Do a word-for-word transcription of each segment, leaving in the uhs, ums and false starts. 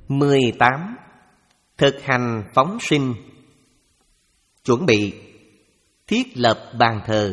mười tám. Thực hành phóng sinh. Chuẩn bị thiết lập bàn thờ.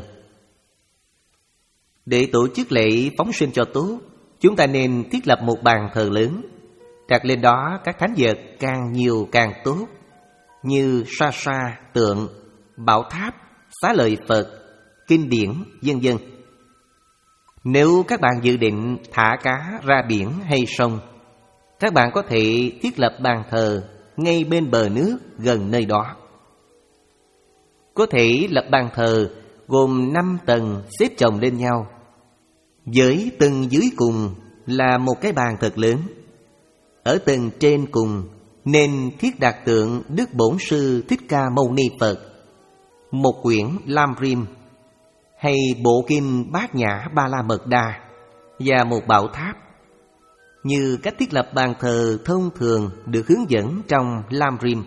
Để tổ chức lễ phóng sinh cho tốt, chúng ta nên thiết lập một bàn thờ lớn, đặt lên đó các thánh vật càng nhiều càng tốt, như sa sa, tượng, bảo tháp, xá lợi Phật, kinh điển, vân vân. Nếu các bạn dự định thả cá ra biển hay sông, các bạn có thể thiết lập bàn thờ ngay bên bờ nước gần nơi đó. Có thể lập bàn thờ gồm năm tầng xếp chồng lên nhau, với tầng dưới cùng là một cái bàn thật lớn. Ở tầng trên cùng nên thiết đặt tượng Đức Bổn Sư Thích Ca Mâu Ni Phật, một quyển Lam Rim hay bộ kinh Bát Nhã Ba La Mật Đa và một bảo tháp, như cách thiết lập bàn thờ thông thường được hướng dẫn trong Lam Rim.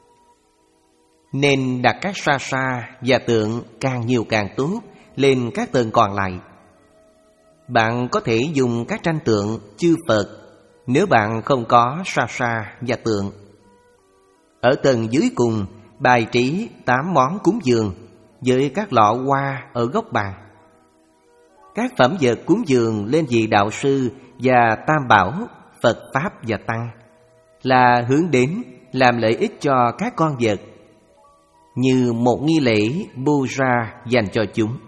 Nên đặt các sa sa và tượng càng nhiều càng tốt lên các tầng còn lại. Bạn có thể dùng các tranh tượng chư Phật nếu bạn không có sa sa và tượng. Ở tầng dưới cùng bài trí tám món cúng dường với các lọ hoa ở góc bàn. Các phẩm vật cúng dường lên vị đạo sư và tam bảo Phật Pháp và Tăng là hướng đến làm lợi ích cho các con vật, như một nghi lễ puja dành cho chúng.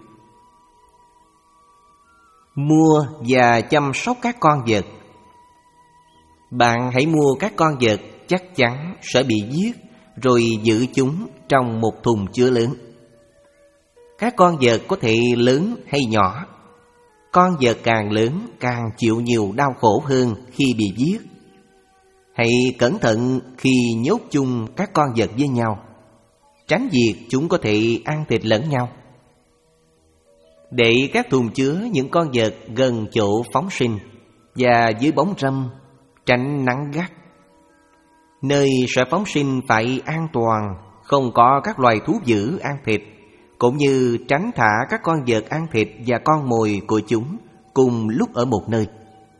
Mua và chăm sóc các con vật. Bạn hãy mua các con vật chắc chắn sẽ bị giết, rồi giữ chúng trong một thùng chứa lớn. Các con vật có thể lớn hay nhỏ. Con vật càng lớn càng chịu nhiều đau khổ hơn khi bị giết. Hãy cẩn thận khi nhốt chung các con vật với nhau, tránh việc chúng có thể ăn thịt lẫn nhau. Để các thùng chứa những con vật gần chỗ phóng sinh và dưới bóng râm, tránh nắng gắt. Nơi sẽ phóng sinh phải an toàn, không có các loài thú dữ ăn thịt, cũng như tránh thả các con vật ăn thịt và con mồi của chúng cùng lúc ở một nơi.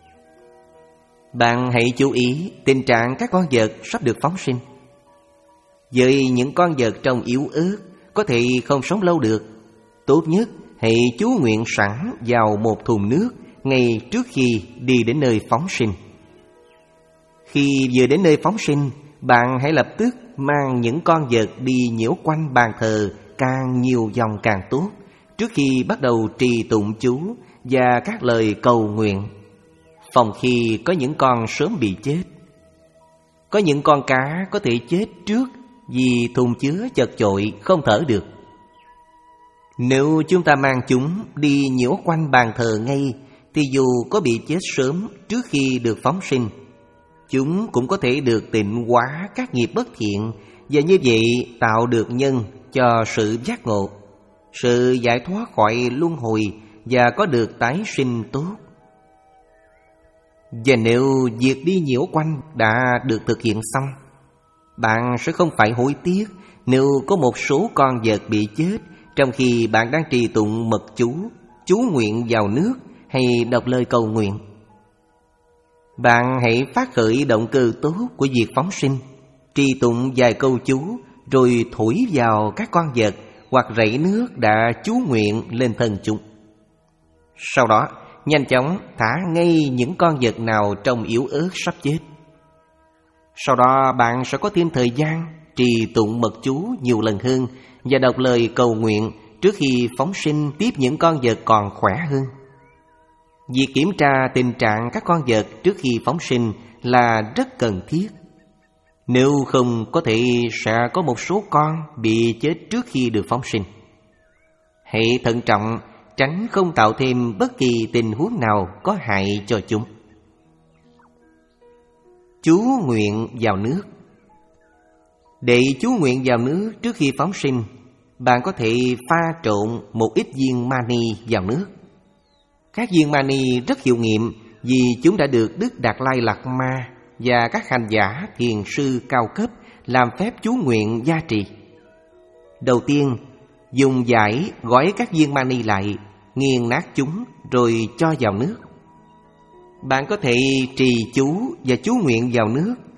Bạn hãy chú ý tình trạng các con vật sắp được phóng sinh. Với những con vật trông yếu ớt, có thể không sống lâu được, tốt nhất hãy chú nguyện sẵn vào một thùng nước ngay trước khi đi đến nơi phóng sinh. Khi vừa đến nơi phóng sinh, bạn hãy lập tức mang những con vật đi nhiễu quanh bàn thờ càng nhiều vòng càng tốt, trước khi bắt đầu trì tụng chú và các lời cầu nguyện, phòng khi có những con sớm bị chết. Có những con cá có thể chết trước vì thùng chứa chật chội không thở được. Nếu chúng ta mang chúng đi nhiễu quanh bàn thờ ngay, thì dù có bị chết sớm trước khi được phóng sinh, chúng cũng có thể được tịnh hóa các nghiệp bất thiện, và như vậy tạo được nhân cho sự giác ngộ, sự giải thoát khỏi luân hồi và có được tái sinh tốt. Và nếu việc đi nhiễu quanh đã được thực hiện xong, bạn sẽ không phải hối tiếc nếu có một số con vật bị chết trong khi bạn đang trì tụng mật chú, chú nguyện vào nước hay đọc lời cầu nguyện. Bạn hãy phát khởi động cơ tốt của việc phóng sinh, trì tụng vài câu chú, rồi thổi vào các con vật hoặc rảy nước đã chú nguyện lên thân chúng. Sau đó, nhanh chóng thả ngay những con vật nào trông yếu ớt sắp chết. Sau đó bạn sẽ có thêm thời gian trì tụng mật chú nhiều lần hơn và đọc lời cầu nguyện trước khi phóng sinh tiếp những con vật còn khỏe hơn. Việc kiểm tra tình trạng các con vật trước khi phóng sinh là rất cần thiết. Nếu không, có thể sẽ có một số con bị chết trước khi được phóng sinh. Hãy thận trọng, tránh không tạo thêm bất kỳ tình huống nào có hại cho chúng. Chú nguyện vào nước. Để chú nguyện vào nước trước khi phóng sinh, bạn có thể pha trộn một ít viên mani vào nước. Các viên mani rất hiệu nghiệm vì chúng đã được Đức Đạt Lai Lạt Ma và các hành giả thiền sư cao cấp làm phép chú nguyện gia trì. Đầu tiên, dùng vải gói các viên mani lại, nghiền nát chúng rồi cho vào nước. Bạn có thể trì chú và chú nguyện vào nước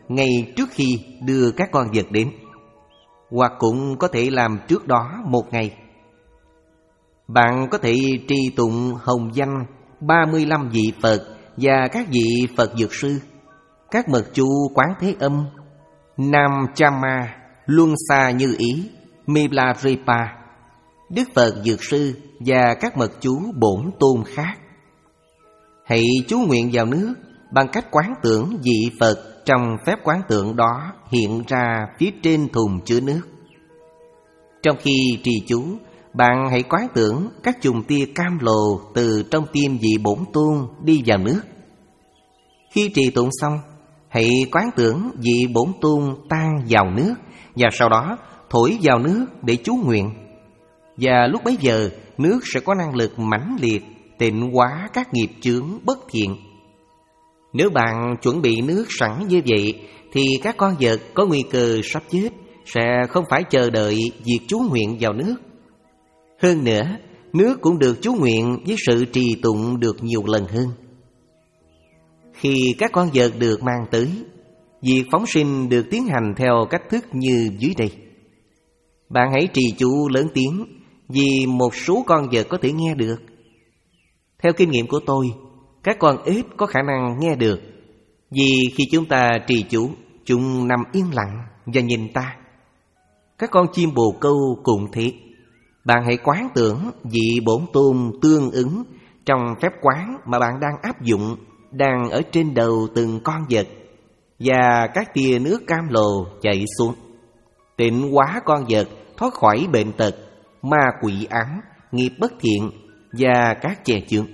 ngay trước khi đưa các con vật đến, hoặc cũng có thể làm trước đó một ngày. Bạn có thể trì tụng hồng danh ba mươi lăm vị Phật và các vị Phật Dược Sư, các mật chú Quán Thế Âm, Nam Chama, Luân Xa Như Ý, Milarepa, Đức Phật Dược Sư và các mật chú bổn tôn khác. Hãy chú nguyện vào nước bằng cách quán tưởng vị Phật trong phép quán tưởng đó hiện ra phía trên thùng chứa nước. Trong khi trì chú, bạn hãy quán tưởng các chùm tia cam lồ từ trong tim vị bổn tôn đi vào nước. Khi trì tụng xong, hãy quán tưởng vị bổn tôn tan vào nước và sau đó thổi vào nước để chú nguyện. Và lúc bấy giờ, nước sẽ có năng lực mãnh liệt tịnh hóa các nghiệp chướng bất thiện. Nếu bạn chuẩn bị nước sẵn như vậy, thì các con vật có nguy cơ sắp chết sẽ không phải chờ đợi việc chú nguyện vào nước. Hơn nữa, nước cũng được chú nguyện với sự trì tụng được nhiều lần hơn. Khi các con vật được mang tới, việc phóng sinh được tiến hành theo cách thức như dưới đây. Bạn hãy trì chú lớn tiếng, vì một số con vật có thể nghe được. Theo kinh nghiệm của tôi, các con ếch có khả năng nghe được, vì khi chúng ta trì chú, chúng nằm yên lặng và nhìn ta. Các con chim bồ câu cũng thế. Bạn hãy quán tưởng vị bổn tôn tương ứng trong phép quán mà bạn đang áp dụng, đang ở trên đầu từng con vật, và các tia nước cam lồ chảy xuống, tịnh hóa con vật thoát khỏi bệnh tật, ma quỷ ám, nghiệp bất thiện và các chè chướng.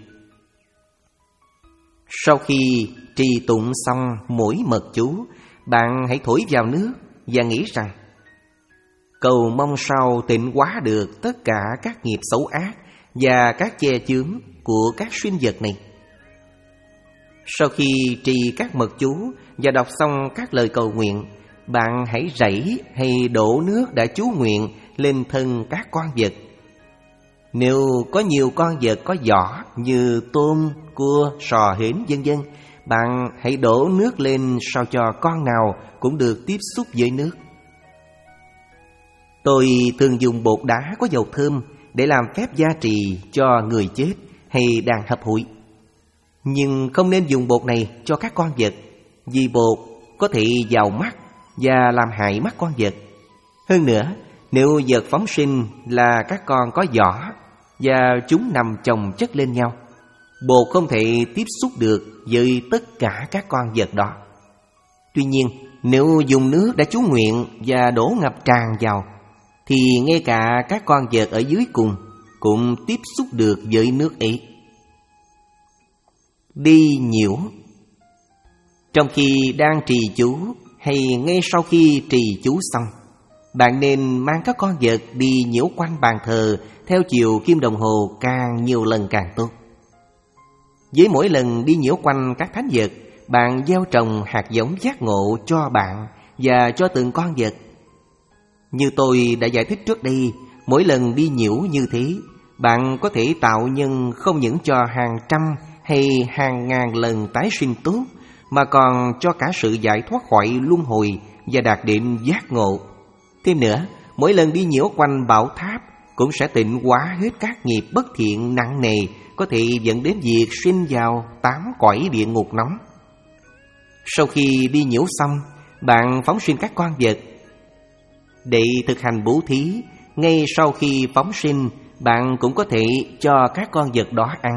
Sau khi trì tụng xong mỗi mật chú, bạn hãy thổi vào nước và nghĩ rằng cầu mong sao tịnh hóa được tất cả các nghiệp xấu ác và các che chướng của các sinh vật này. Sau khi trì các mật chú và đọc xong các lời cầu nguyện, bạn hãy rảy hay đổ nước đã chú nguyện lên thân các con vật. Nếu có nhiều con vật có vỏ như tôm, cua, sò, hến vân vân, bạn hãy đổ nước lên sao cho con nào cũng được tiếp xúc với nước. Tôi thường dùng bột đá có dầu thơm để làm phép gia trì cho người chết hay đàn hấp hủi. Nhưng không nên dùng bột này cho các con vật, vì bột có thể vào mắt và làm hại mắt con vật. Hơn nữa, nếu vật phóng sinh là các con có vỏ và chúng nằm chồng chất lên nhau, bột không thể tiếp xúc được với tất cả các con vật đó. Tuy nhiên, nếu dùng nước đã chú nguyện và đổ ngập tràn vào, thì ngay cả các con vật ở dưới cùng cũng tiếp xúc được với nước ấy. Đi nhiễu. Trong khi đang trì chú hay ngay sau khi trì chú xong, bạn nên mang các con vật đi nhiễu quanh bàn thờ theo chiều kim đồng hồ càng nhiều lần càng tốt. Với mỗi lần đi nhiễu quanh các thánh vật, bạn gieo trồng hạt giống giác ngộ cho bạn và cho từng con vật. Như tôi đã giải thích trước đây, mỗi lần đi nhiễu như thế, bạn có thể tạo nhân không những cho hàng trăm hay hàng ngàn lần tái sinh tốt, mà còn cho cả sự giải thoát khỏi luân hồi và đạt đến giác ngộ. Thêm nữa, mỗi lần đi nhiễu quanh bảo tháp cũng sẽ tịnh hóa hết các nghiệp bất thiện nặng nề có thể dẫn đến việc sinh vào tám cõi địa ngục nóng. Sau khi đi nhiễu xong, bạn phóng sinh các con vật. Để thực hành bố thí, ngay sau khi phóng sinh, bạn cũng có thể cho các con vật đó ăn.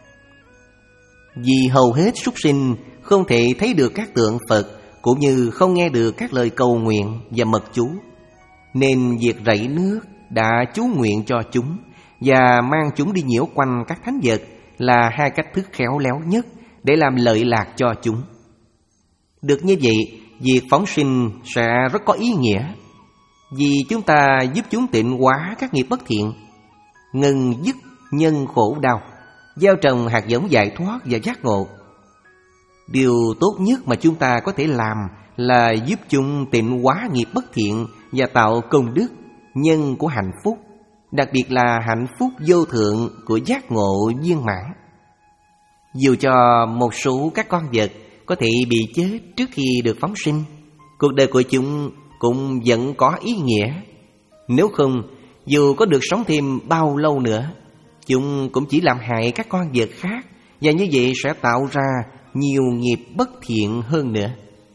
Vì hầu hết súc sinh không thể thấy được các tượng Phật, cũng như không nghe được các lời cầu nguyện và mật chú, nên việc rảy nước đã chú nguyện cho chúng và mang chúng đi nhiễu quanh các thánh vật là hai cách thức khéo léo nhất để làm lợi lạc cho chúng. Được như vậy, việc phóng sinh sẽ rất có ý nghĩa, vì chúng ta giúp chúng tịnh hóa các nghiệp bất thiện, ngừng dứt nhân khổ đau, gieo trồng hạt giống giải thoát và giác ngộ. Điều tốt nhất mà chúng ta có thể làm là giúp chúng tịnh hóa nghiệp bất thiện và tạo công đức, nhân của hạnh phúc, đặc biệt là hạnh phúc vô thượng của giác ngộ viên mãn. Dù cho một số các con vật có thể bị chết trước khi được phóng sinh, cuộc đời của chúng cũng vẫn có ý nghĩa. Nếu không, dù có được sống thêm bao lâu nữa, chúng cũng chỉ làm hại các con vật khác, và như vậy sẽ tạo ra nhiều nghiệp bất thiện hơn nữa.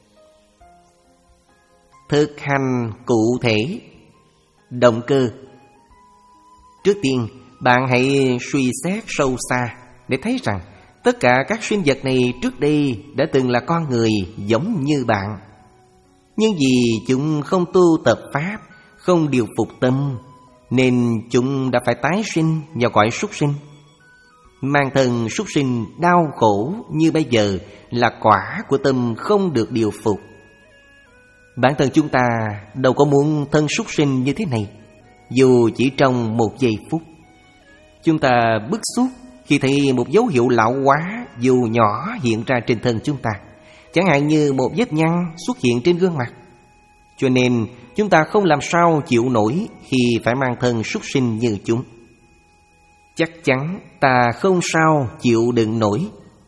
Thực hành cụ thể. Động cơ. Trước tiên, bạn hãy suy xét sâu xa để thấy rằng tất cả các sinh vật này trước đây đã từng là con người giống như bạn. Nhưng vì chúng không tu tập Pháp, không điều phục tâm, nên chúng đã phải tái sinh vào cõi súc sinh. Mang thân súc sinh đau khổ như bây giờ là quả của tâm không được điều phục. Bản thân chúng ta đâu có muốn thân súc sinh như thế này, dù chỉ trong một giây phút. Chúng ta bức xúc khi thấy một dấu hiệu lão hóa dù nhỏ hiện ra trên thân chúng ta, chẳng hạn như một vết nhăn xuất hiện trên gương mặt. Cho nên chúng ta không làm sao chịu nổi khi phải mang thân súc sinh như chúng. Chắc chắn ta không sao chịu đựng nổi.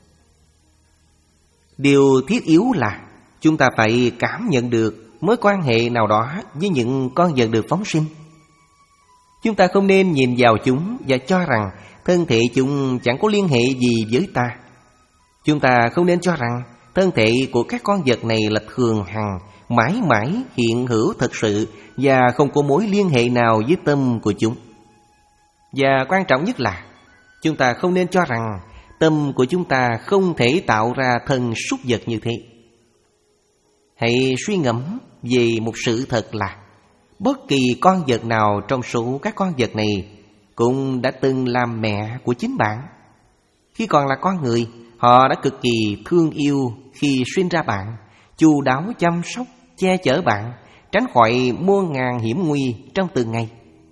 Điều thiết yếu là chúng ta phải cảm nhận được mối quan hệ nào đó với những con vật được phóng sinh. Chúng ta không nên nhìn vào chúng và cho rằng thân thể chúng chẳng có liên hệ gì với ta. Chúng ta không nên cho rằng thân thể của các con vật này là thường hằng, mãi mãi hiện hữu thật sự và không có mối liên hệ nào với tâm của chúng. Và quan trọng nhất là chúng ta không nên cho rằng tâm của chúng ta không thể tạo ra thân súc vật như thế. Hãy suy ngẫm về một sự thật là bất kỳ con vật nào trong số các con vật này cũng đã từng làm mẹ của chính bạn. Khi còn là con người, họ đã cực kỳ thương yêu khi sinh ra bạn, chu đáo chăm sóc, che chở bạn, tránh khỏi muôn ngàn hiểm nguy trong từng ngày.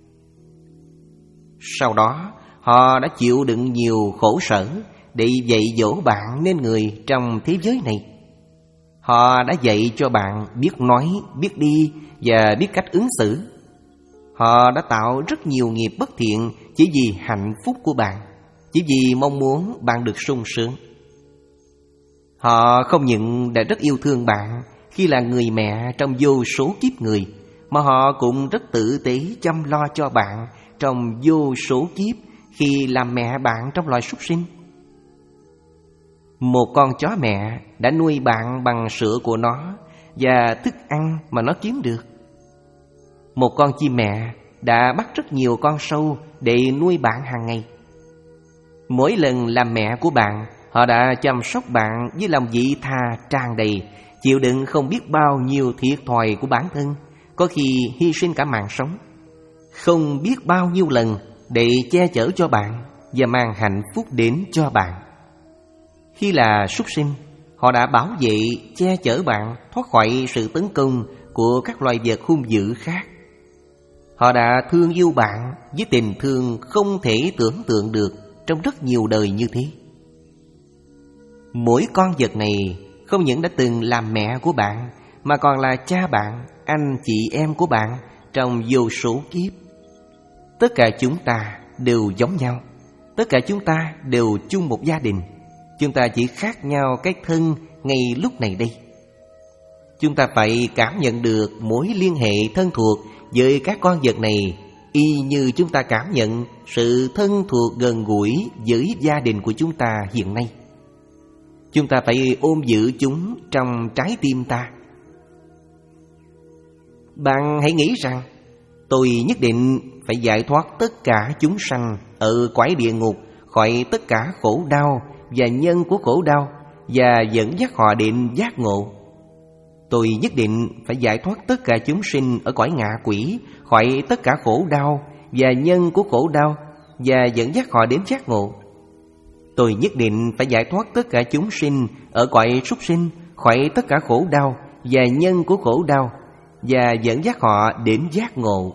Sau đó, họ đã chịu đựng nhiều khổ sở để dạy dỗ bạn nên người trong thế giới này. Họ đã dạy cho bạn biết nói, biết đi và biết cách ứng xử. Họ đã tạo rất nhiều nghiệp bất thiện chỉ vì hạnh phúc của bạn, chỉ vì mong muốn bạn được sung sướng. Họ không những đã rất yêu thương bạn khi là người mẹ trong vô số kiếp người, mà họ cũng rất tử tế chăm lo cho bạn trong vô số kiếp khi làm mẹ bạn trong loài súc sinh. Một con chó mẹ đã nuôi bạn bằng sữa của nó và thức ăn mà nó kiếm được. Một con chim mẹ đã bắt rất nhiều con sâu để nuôi bạn hàng ngày. Mỗi lần làm mẹ của bạn, họ đã chăm sóc bạn với lòng vị tha tràn đầy, chịu đựng không biết bao nhiêu thiệt thòi của bản thân, có khi hy sinh cả mạng sống, không biết bao nhiêu lần để che chở cho bạn và mang hạnh phúc đến cho bạn. Khi là súc sinh, họ đã bảo vệ, che chở bạn thoát khỏi sự tấn công của các loài vật hung dữ khác. Họ đã thương yêu bạn với tình thương không thể tưởng tượng được trong rất nhiều đời như thế. Mỗi con vật này không những đã từng làm mẹ của bạn, mà còn là cha bạn, anh chị em của bạn trong vô số kiếp. Tất cả chúng ta đều giống nhau, tất cả chúng ta đều chung một gia đình. Chúng ta chỉ khác nhau cái thân ngay lúc này đây. Chúng ta phải cảm nhận được mối liên hệ thân thuộc với các con vật này, y như chúng ta cảm nhận sự thân thuộc gần gũi với gia đình của chúng ta hiện nay. Chúng ta phải ôm giữ chúng trong trái tim ta. Bạn hãy nghĩ rằng tôi nhất định phải giải thoát tất cả chúng sanh ở cõi địa ngục khỏi tất cả khổ đau và nhân của khổ đau, và dẫn dắt họ đến giác ngộ. Tôi nhất định phải giải thoát tất cả chúng sinh ở cõi ngạ quỷ khỏi tất cả khổ đau và nhân của khổ đau, và dẫn dắt họ đến giác ngộ. Tôi nhất định phải giải thoát tất cả chúng sinh ở cõi súc sinh khỏi tất cả khổ đau và nhân của khổ đau, và dẫn dắt họ đến giác ngộ.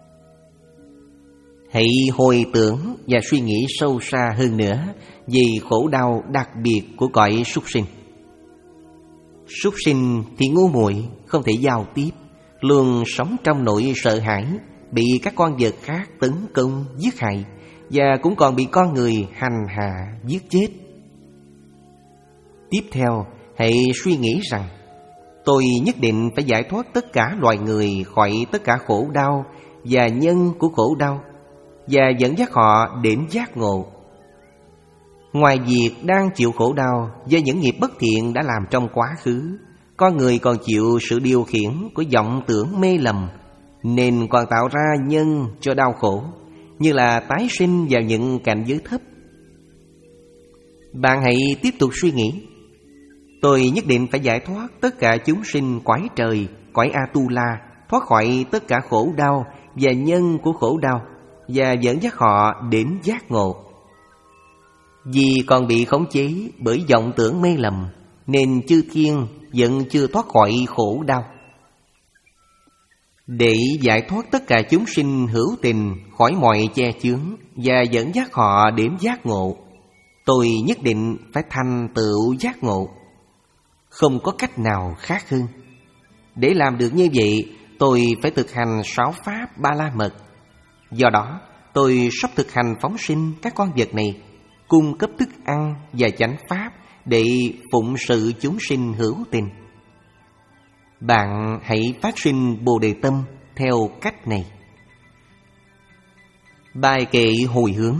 Hãy hồi tưởng và suy nghĩ sâu xa hơn nữa về khổ đau đặc biệt của cõi súc sinh. Súc sinh thì ngu muội, không thể giao tiếp, luôn sống trong nỗi sợ hãi, bị các con vật khác tấn công, giết hại, và cũng còn bị con người hành hạ, giết chết. Tiếp theo, hãy suy nghĩ rằng Tôi nhất định phải giải thoát tất cả loài người khỏi tất cả khổ đau và nhân của khổ đau, và dẫn dắt họ đến giác ngộ. Ngoài việc đang chịu khổ đau do những nghiệp bất thiện đã làm trong quá khứ, con người còn chịu sự điều khiển của vọng tưởng mê lầm, nên còn tạo ra nhân cho đau khổ, như là tái sinh vào những cảnh giới thấp. Bạn hãy tiếp tục suy nghĩ: tôi nhất định phải giải thoát tất cả chúng sinh cõi trời, cõi Atula, thoát khỏi tất cả khổ đau và nhân của khổ đau, và dẫn dắt họ đến giác ngộ. Vì còn bị khống chế bởi vọng tưởng mê lầm, nên chư thiên vẫn chưa thoát khỏi khổ đau. Để giải thoát tất cả chúng sinh hữu tình khỏi mọi che chướng và dẫn dắt họ đến giác ngộ, tôi nhất định phải thành tựu giác ngộ. Không có cách nào khác hơn. Để làm được như vậy, tôi phải thực hành sáu pháp Ba La Mật. Do đó, tôi sắp thực hành phóng sinh các con vật này, cung cấp thức ăn và chánh pháp để phụng sự chúng sinh hữu tình. Bạn hãy phát sinh Bồ Đề tâm theo cách này. Bài kệ hồi hướng.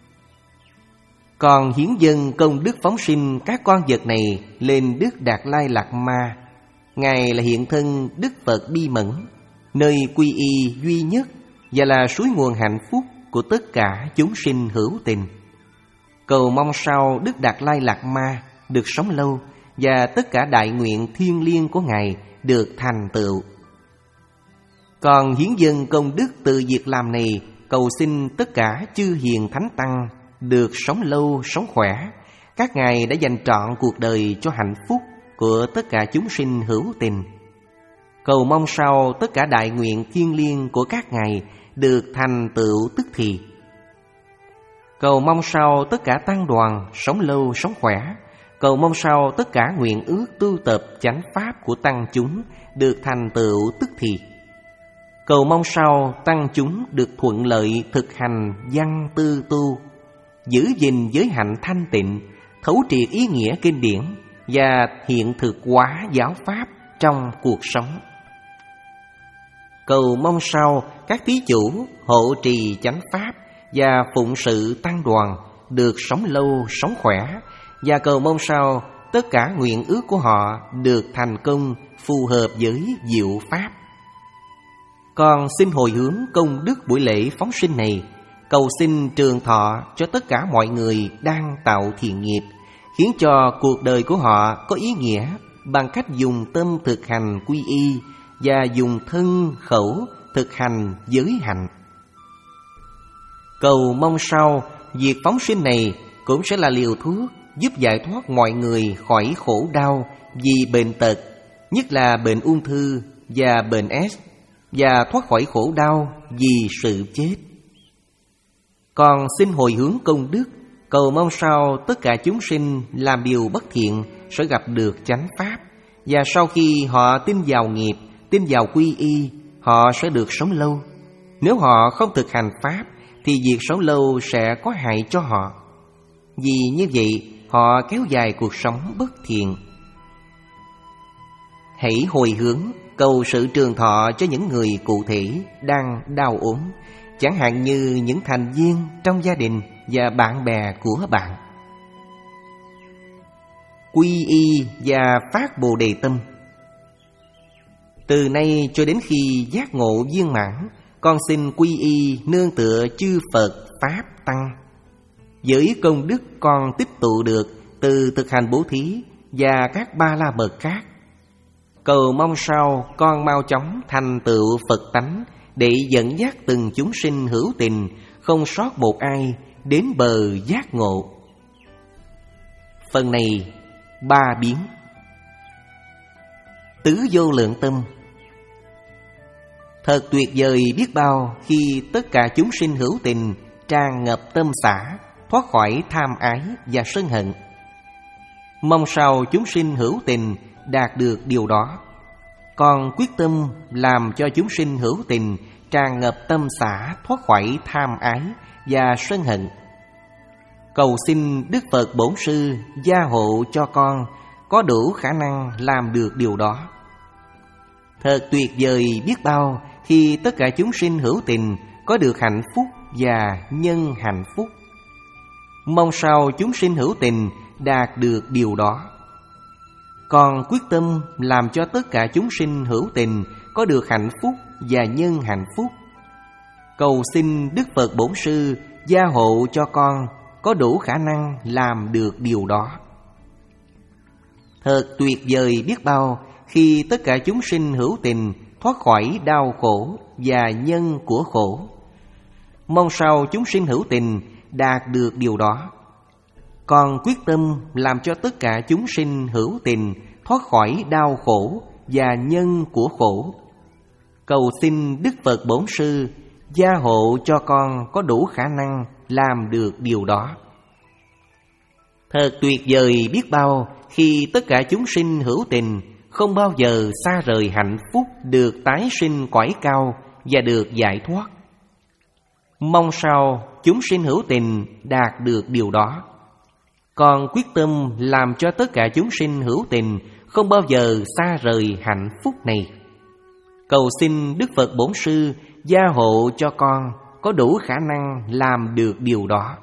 Còn hiến dâng công đức phóng sinh các con vật này lên Đức Đạt Lai Lạt Ma. Ngài là hiện thân Đức Phật bi mẫn, nơi quy y duy nhất và là suối nguồn hạnh phúc của tất cả chúng sinh hữu tình. Cầu mong sao Đức Đạt Lai Lạt Ma được sống lâu và tất cả đại nguyện thiêng liêng của Ngài được thành tựu. Còn hiến dâng công đức từ việc làm này, cầu xin tất cả chư hiền thánh tăng được sống lâu sống khỏe. Các ngài đã dành trọn cuộc đời cho hạnh phúc của tất cả chúng sinh hữu tình. Cầu mong sao tất cả đại nguyện thiêng liêng của các ngài được thành tựu tức thì. Cầu mong sao tất cả tăng đoàn sống lâu sống khỏe. Cầu mong sao tất cả nguyện ước tu tập chánh pháp của tăng chúng được thành tựu tức thì. Cầu mong sao tăng chúng được thuận lợi thực hành văn tư tu, giữ gìn giới hạnh thanh tịnh, thấu triệt ý nghĩa kinh điển và hiện thực hóa giáo pháp trong cuộc sống. Cầu mong sao các thí chủ hộ trì chánh pháp và phụng sự tăng đoàn được sống lâu sống khỏe. Và cầu mong sao tất cả nguyện ước của họ được thành công phù hợp với diệu pháp. Con xin hồi hướng công đức buổi lễ phóng sinh này, cầu xin trường thọ cho tất cả mọi người đang tạo thiện nghiệp, khiến cho cuộc đời của họ có ý nghĩa bằng cách dùng tâm thực hành quy y và dùng thân khẩu thực hành giới hạnh. Cầu mong sao việc phóng sinh này cũng sẽ là liều thuốc giúp giải thoát mọi người khỏi khổ đau vì bệnh tật, nhất là bệnh ung thư và bệnh S, và thoát khỏi khổ đau vì sự chết. Con xin hồi hướng công đức, cầu mong sao tất cả chúng sinh làm điều bất thiện sẽ gặp được chánh pháp, và sau khi họ tin vào nghiệp, tin vào quy y, họ sẽ được sống lâu. Nếu họ không thực hành pháp thì việc sống lâu sẽ có hại cho họ. Vì như vậy họ kéo dài cuộc sống bất thiện. Hãy hồi hướng cầu sự trường thọ cho những người cụ thể đang đau ốm, chẳng hạn như những thành viên trong gia đình và bạn bè của bạn. Quy y và phát Bồ Đề tâm. Từ nay cho đến khi giác ngộ viên mãn, con xin quy y nương tựa chư Phật Pháp Tăng. Với công đức con tích tụ được từ thực hành bố thí và các ba la mật khác, cầu mong sao con mau chóng thành tựu Phật tánh để dẫn dắt từng chúng sinh hữu tình, không sót một ai, đến bờ giác ngộ. Phần này ba biến. Tứ vô lượng tâm. Thật tuyệt vời biết bao khi tất cả chúng sinh hữu tình tràn ngập tâm xả, thoát khỏi tham ái và sân hận. Mong sao chúng sinh hữu tình đạt được điều đó. Con quyết tâm làm cho chúng sinh hữu tình tràn ngập tâm xả, thoát khỏi tham ái và sân hận. Cầu xin Đức Phật Bổn Sư gia hộ cho con có đủ khả năng làm được điều đó. Thật tuyệt vời biết bao khi tất cả chúng sinh hữu tình có được hạnh phúc và nhân hạnh phúc. Mong sao chúng sinh hữu tình đạt được điều đó. Con quyết tâm làm cho tất cả chúng sinh hữu tình có được hạnh phúc và nhân hạnh phúc. Cầu xin Đức Phật Bổn Sư gia hộ cho con có đủ khả năng làm được điều đó. Thật tuyệt vời biết bao khi tất cả chúng sinh hữu tình thoát khỏi đau khổ và nhân của khổ. Mong sao chúng sinh hữu tình đạt được điều đó. Con quyết tâm làm cho tất cả chúng sinh hữu tình thoát khỏi đau khổ và nhân của khổ. Cầu xin Đức Phật Bổn Sư gia hộ cho con có đủ khả năng làm được điều đó. Thật tuyệt vời biết bao khi tất cả chúng sinh hữu tình không bao giờ xa rời hạnh phúc được tái sinh cõi cao và được giải thoát. Mong sao chúng sinh hữu tình đạt được điều đó. Con quyết tâm làm cho tất cả chúng sinh hữu tình không bao giờ xa rời hạnh phúc này. Cầu xin Đức Phật Bổn Sư gia hộ cho con có đủ khả năng làm được điều đó.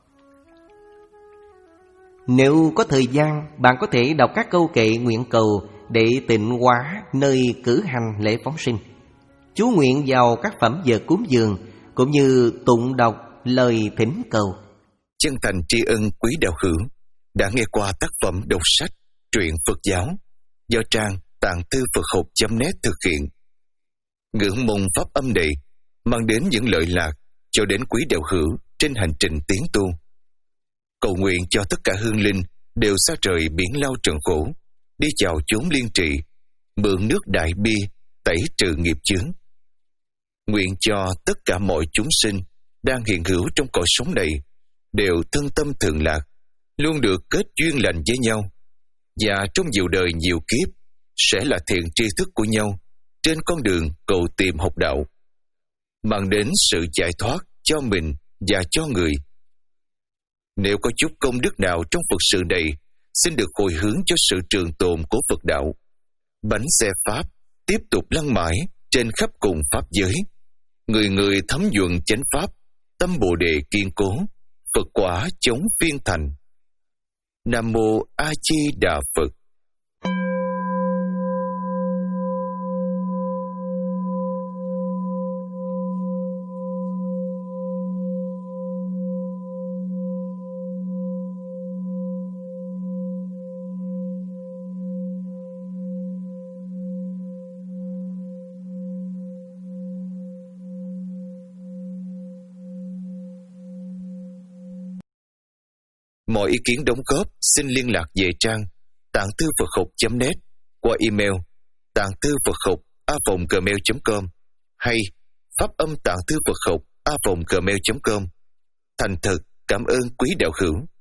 Nếu có thời gian, bạn có thể đọc các câu kệ nguyện cầu để tịnh hóa nơi cử hành lễ phóng sinh, chú nguyện vào các phẩm vật cúng dường, cũng như tụng đọc lời thỉnh cầu. Chân thành tri ân quý đạo hữu đã nghe qua tác phẩm đọc sách truyện Phật giáo do trang tạng thư Phật học chấm net thực hiện. Ngưỡng mong pháp âm này mang đến những lợi lạc cho đến quý đạo hữu trên hành trình tiến tu. Cầu nguyện cho tất cả hương linh đều xa rời biển lao trần khổ, đi chào chốn liên trị, mượn nước đại bi tẩy trừ nghiệp chướng. Nguyện cho tất cả mọi chúng sinh đang hiện hữu trong cõi sống này đều thân tâm thường lạc, luôn được kết duyên lành với nhau, và trong nhiều đời nhiều kiếp sẽ là thiện tri thức của nhau trên con đường cầu tìm học đạo, mang đến sự giải thoát cho mình và cho người. Nếu có chút công đức nào trong Phật sự này, xin được hồi hướng cho sự trường tồn của Phật đạo. Bánh xe Pháp tiếp tục lăn mãi trên khắp cùng Pháp giới. Người người thấm nhuận chánh Pháp, tâm Bồ Đề kiên cố, Phật quả chống phiên thành. Nam Mô A Di Đà Phật. Mọi ý kiến đóng góp xin liên lạc về trang tạng thư Phật học chấm net qua email tạng thư Phật học a vòng gmail chấm com hay pháp âm tạng thư Phật học a vòng gmail chấm com. Thành thật cảm ơn quý đạo hữu.